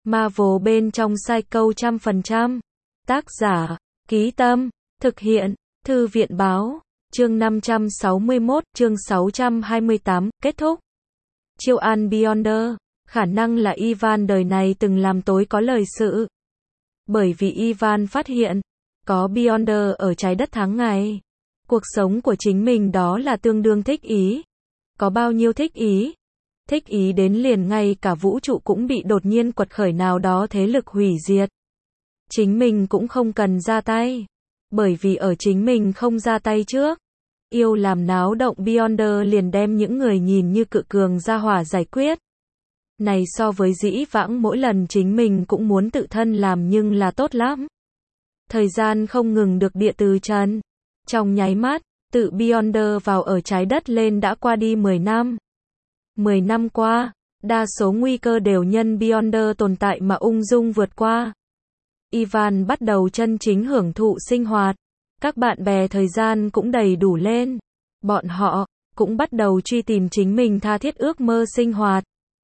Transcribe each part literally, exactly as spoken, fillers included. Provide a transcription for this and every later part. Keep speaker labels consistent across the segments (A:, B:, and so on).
A: Marvel bên trong Psycho trăm phần trăm. Tác giả, Ký Tâm, thực hiện, Thư viện Báo, chương năm trăm sáu mươi mốt, chương sáu trăm hai mươi tám, kết thúc. Chiêu an Beyonder, khả năng là Ivan đời này từng làm tối có lời sự. Bởi vì Ivan phát hiện, có Beyonder ở trái đất tháng ngày. Cuộc sống của chính mình đó là tương đương thích ý. Có bao nhiêu thích ý? Thích ý đến liền ngay cả vũ trụ cũng bị đột nhiên quật khởi nào đó thế lực hủy diệt. Chính mình cũng không cần ra tay. Bởi vì ở chính mình không ra tay trước. Yêu làm náo động Beyonder liền đem những người nhìn như cự cường ra hỏa giải quyết. Này so với dĩ vãng mỗi lần chính mình cũng muốn tự thân làm nhưng là tốt lắm. Thời gian không ngừng được địa từ trần. Trong nháy mắt, tự Beyonder vào ở trái đất lên đã qua đi mười năm. mười năm qua, đa số nguy cơ đều nhân Beyonder tồn tại mà ung dung vượt qua. Ivan bắt đầu chân chính hưởng thụ sinh hoạt. Các bạn bè thời gian cũng đầy đủ lên. Bọn họ cũng bắt đầu truy tìm chính mình tha thiết ước mơ sinh hoạt.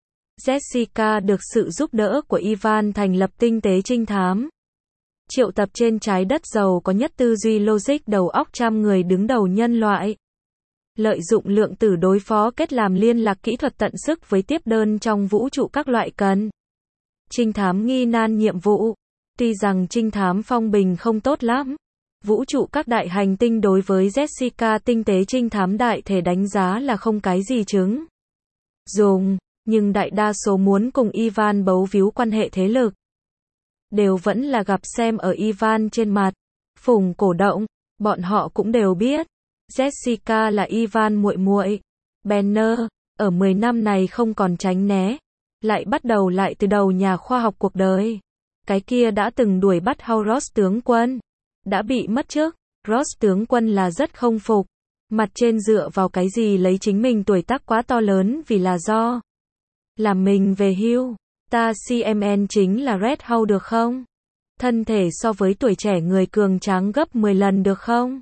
A: Jessica được sự giúp đỡ của Ivan thành lập tinh tế trinh thám. Triệu tập trên trái đất giàu có nhất tư duy logic đầu óc trăm người đứng đầu nhân loại. Lợi dụng lượng tử đối phó kết làm liên lạc kỹ thuật tận sức với tiếp đơn trong vũ trụ các loại cần. Trinh thám nghi nan nhiệm vụ. Tuy rằng trinh thám phong bình không tốt lắm. Vũ trụ các đại hành tinh đối với Jessica tinh tế trinh thám đại thể đánh giá là không cái gì chứng dùng, nhưng đại đa số muốn cùng Ivan bấu víu quan hệ thế lực. Đều vẫn là gặp xem ở Ivan trên mặt. Phùng cổ động, bọn họ cũng đều biết. Jessica là Ivan muội muội. Banner, ở mười năm này không còn tránh né. Lại bắt đầu lại từ đầu nhà khoa học cuộc đời. Cái kia đã từng đuổi bắt Ross tướng quân. Đã bị mất trước. Ross tướng quân là rất không phục. Mặt trên dựa vào cái gì lấy chính mình tuổi tác quá to lớn vì là do. Làm mình về hưu. Ta xê em en chính là Red House được không? Thân thể so với tuổi trẻ người cường tráng gấp mười lần được không?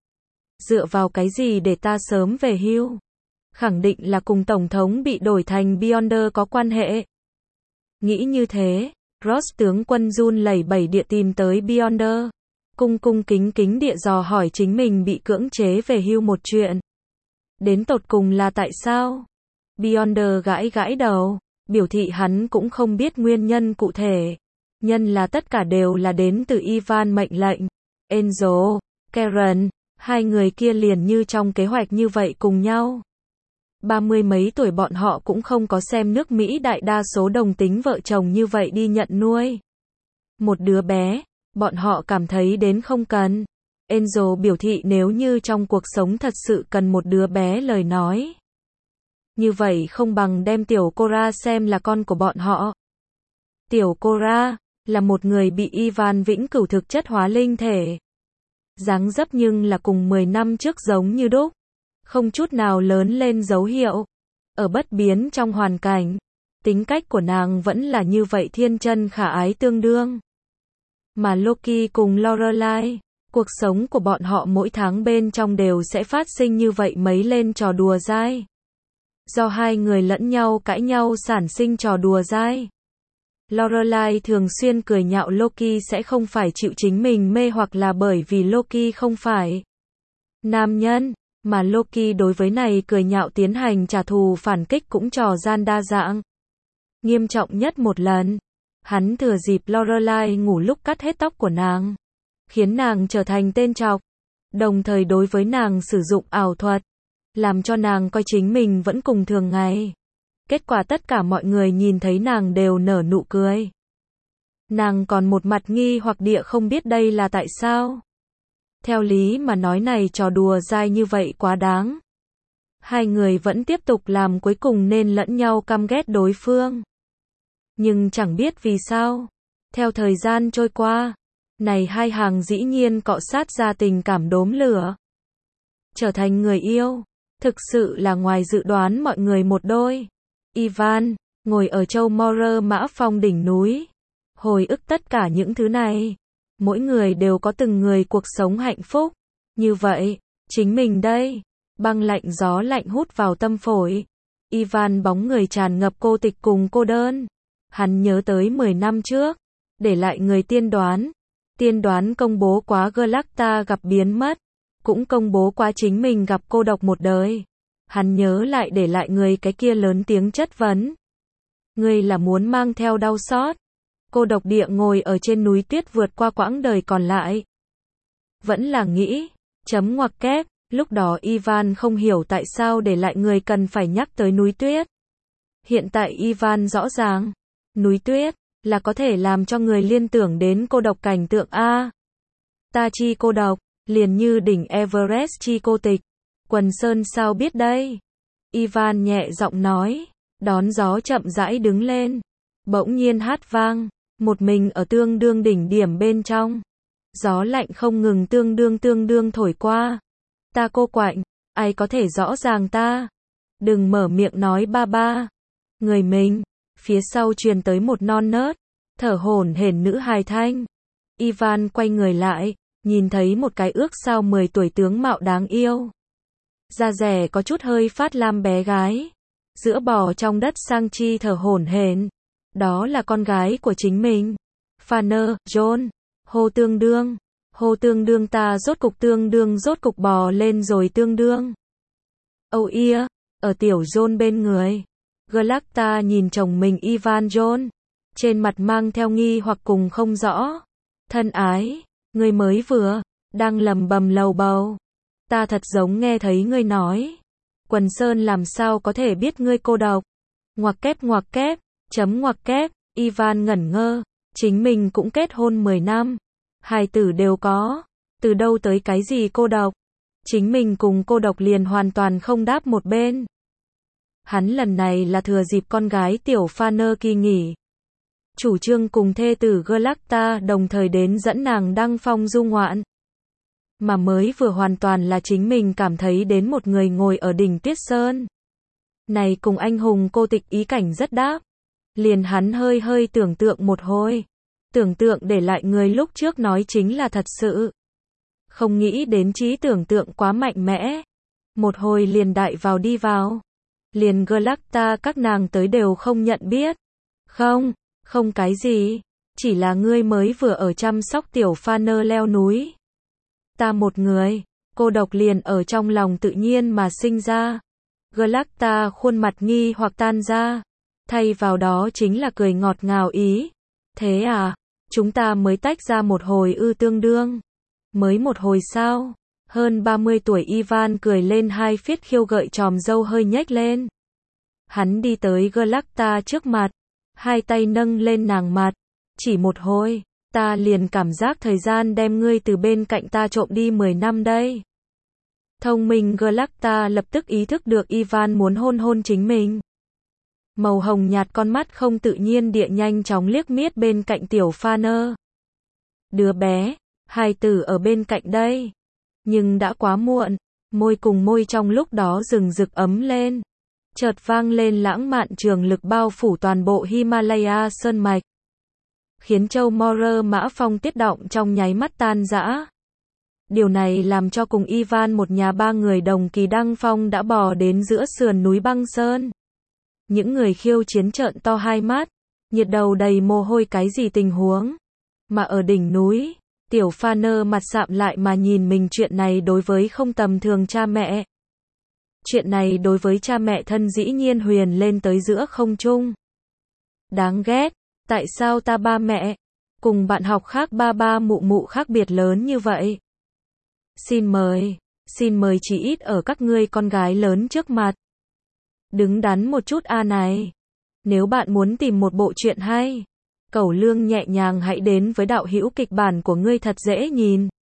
A: Dựa vào cái gì để ta sớm về hưu? Khẳng định là cùng Tổng thống bị đổi thành Beyonder có quan hệ. Nghĩ như thế, Ross tướng quân run lẩy bẩy địa tìm tới Beyonder. Cung cung kính kính địa dò hỏi chính mình bị cưỡng chế về hưu một chuyện. Đến tột cùng là tại sao? Beyonder gãi gãi đầu. Biểu thị hắn cũng không biết nguyên nhân cụ thể. Nhân là tất cả đều là đến từ Ivan mệnh lệnh. Angel, Karen, hai người kia liền như trong kế hoạch như vậy cùng nhau. Ba mươi mấy tuổi bọn họ cũng không có xem nước Mỹ đại đa số đồng tính vợ chồng như vậy đi nhận nuôi. Một đứa bé, bọn họ cảm thấy đến không cần. Angel biểu thị nếu như trong cuộc sống thật sự cần một đứa bé lời nói. Như vậy không bằng đem tiểu Cora xem là con của bọn họ. Tiểu Cora là một người bị Ivan vĩnh cửu thực chất hóa linh thể. Dáng dấp nhưng là cùng mười năm trước giống như đúc. Không chút nào lớn lên dấu hiệu. Ở bất biến trong hoàn cảnh. Tính cách của nàng vẫn là như vậy thiên chân khả ái tương đương. Mà Loki cùng Lorelai, cuộc sống của bọn họ mỗi tháng bên trong đều sẽ phát sinh như vậy mấy lên trò đùa dai. Do hai người lẫn nhau cãi nhau sản sinh trò đùa dai. Lorelai thường xuyên cười nhạo Loki sẽ không phải chịu chính mình mê hoặc là bởi vì Loki không phải nam nhân, mà Loki đối với này cười nhạo tiến hành trả thù phản kích cũng trò gian đa dạng. Nghiêm trọng nhất một lần, hắn thừa dịp Lorelai ngủ lúc cắt hết tóc của nàng, khiến nàng trở thành tên trọc, đồng thời đối với nàng sử dụng ảo thuật. Làm cho nàng coi chính mình vẫn cùng thường ngày. Kết quả tất cả mọi người nhìn thấy nàng đều nở nụ cười. Nàng còn một mặt nghi hoặc địa không biết đây là tại sao. Theo lý mà nói này trò đùa dai như vậy quá đáng. Hai người vẫn tiếp tục làm cuối cùng nên lẫn nhau căm ghét đối phương. Nhưng chẳng biết vì sao. Theo thời gian trôi qua, này hai hàng dĩ nhiên cọ sát ra tình cảm đốm lửa. Trở thành người yêu. Thực sự là ngoài dự đoán mọi người một đôi. Ivan, ngồi ở châu Morer Mã Phong đỉnh núi. Hồi ức tất cả những thứ này. Mỗi người đều có từng người cuộc sống hạnh phúc. Như vậy, chính mình đây. Băng lạnh gió lạnh hút vào tâm phổi. Ivan bóng người tràn ngập cô tịch cùng cô đơn. Hắn nhớ tới mười năm trước, để lại người tiên đoán. Tiên đoán công bố quá Galacta gặp biến mất, cũng công bố quá chính mình gặp cô độc một đời. Hắn nhớ lại để lại người cái kia lớn tiếng chất vấn. Ngươi là muốn mang theo đau xót, cô độc địa ngồi ở trên núi tuyết vượt qua quãng đời còn lại. Vẫn là nghĩ, chấm ngoặc kép, lúc đó Ivan không hiểu tại sao để lại người cần phải nhắc tới núi tuyết. Hiện tại Ivan rõ ràng, núi tuyết là có thể làm cho người liên tưởng đến cô độc cảnh tượng A. Ta chi cô độc, liền như đỉnh Everest chi cô tịch. Quần Sơn sao biết đây? Ivan nhẹ giọng nói, đón gió chậm rãi đứng lên. Bỗng nhiên hát vang, một mình ở tương đương đỉnh điểm bên trong. Gió lạnh không ngừng tương đương tương đương thổi qua. Ta cô quạnh, ai có thể rõ ràng ta? Đừng mở miệng nói ba ba. Người mình, phía sau truyền tới một non nớt, thở hổn hển nữ hài thanh. Ivan quay người lại, nhìn thấy một cái ước sao mười tuổi tướng mạo đáng yêu. Da rẻ có chút hơi phát lam bé gái, giữa bò trong đất sang chi thở hổn hển. Đó là con gái của chính mình. Fanner, John, hô tương đương, hô tương đương ta rốt cục tương đương rốt cục bò lên rồi tương đương. Âu ia, ở tiểu John bên người. Galacta nhìn chồng mình Ivan John, trên mặt mang theo nghi hoặc cùng không rõ. Thân ái, ngươi mới vừa, đang lầm bầm lầu bầu. Ta thật giống nghe thấy ngươi nói. Quần Sơn làm sao có thể biết ngươi cô độc. Ngoặc kép ngoặc kép, chấm ngoặc kép, Ivan ngẩn ngơ, chính mình cũng kết hôn mười năm. Hài tử đều có, từ đâu tới cái gì cô độc. Chính mình cùng cô độc liền hoàn toàn không đáp một bên. Hắn lần này là thừa dịp con gái tiểu Fanner kỳ nghỉ. Chủ trương cùng thê tử Galacta đồng thời đến dẫn nàng đăng phong du ngoạn. Mà mới vừa hoàn toàn là chính mình cảm thấy đến một người ngồi ở đỉnh Tuyết Sơn. Này cùng anh hùng cô tịch ý cảnh rất đáp. Liền hắn hơi hơi tưởng tượng một hồi. Tưởng tượng để lại người lúc trước nói chính là thật sự. Không nghĩ đến trí tưởng tượng quá mạnh mẽ. Một hồi liền đại vào đi vào. Liền Galacta các nàng tới đều không nhận biết. Không, không cái gì. Chỉ là ngươi mới vừa ở chăm sóc tiểu Fanner leo núi. Ta một người, cô độc liền ở trong lòng tự nhiên mà sinh ra. Galacta khuôn mặt nghi hoặc tan ra. Thay vào đó chính là cười ngọt ngào ý. Thế à, chúng ta mới tách ra một hồi ư tương đương. Mới một hồi sao? Hơn ba mươi tuổi Ivan cười lên hai phiết khiêu gợi tròm râu hơi nhếch lên. Hắn đi tới Galacta trước mặt, hai tay nâng lên nàng mặt. Chỉ một hồi, ta liền cảm giác thời gian đem ngươi từ bên cạnh ta trộm đi mười năm đây. Thông minh Galacta lập tức ý thức được Ivan muốn hôn hôn chính mình. Màu hồng nhạt con mắt không tự nhiên địa nhanh chóng liếc miết bên cạnh tiểu Fanner. Đứa bé, hài tử ở bên cạnh đây. Nhưng đã quá muộn, môi cùng môi trong lúc đó rừng rực ấm lên. Chợt vang lên lãng mạn trường lực bao phủ toàn bộ Himalaya sơn mạch. Khiến châu Mora Mã Phong tiết động trong nháy mắt tan rã. Điều này làm cho cùng Ivan một nhà ba người đồng kỳ đăng phong đã bò đến giữa sườn núi băng sơn. Những người khiêu chiến trợn to hai mắt, nhiệt đầu đầy mồ hôi cái gì tình huống. Mà ở đỉnh núi, tiểu Fanner mặt sạm lại mà nhìn mình chuyện này đối với không tầm thường cha mẹ. Chuyện này đối với cha mẹ thân dĩ nhiên huyền lên tới giữa không trung. Đáng ghét, tại sao ta ba mẹ, cùng bạn học khác ba ba mụ mụ khác biệt lớn như vậy? Xin mời, xin mời chỉ ít ở các ngươi con gái lớn trước mặt. Đứng đắn một chút a này. Nếu bạn muốn tìm một bộ truyện hay, cẩu lương nhẹ nhàng hãy đến với đạo hữu kịch bản của ngươi thật dễ nhìn.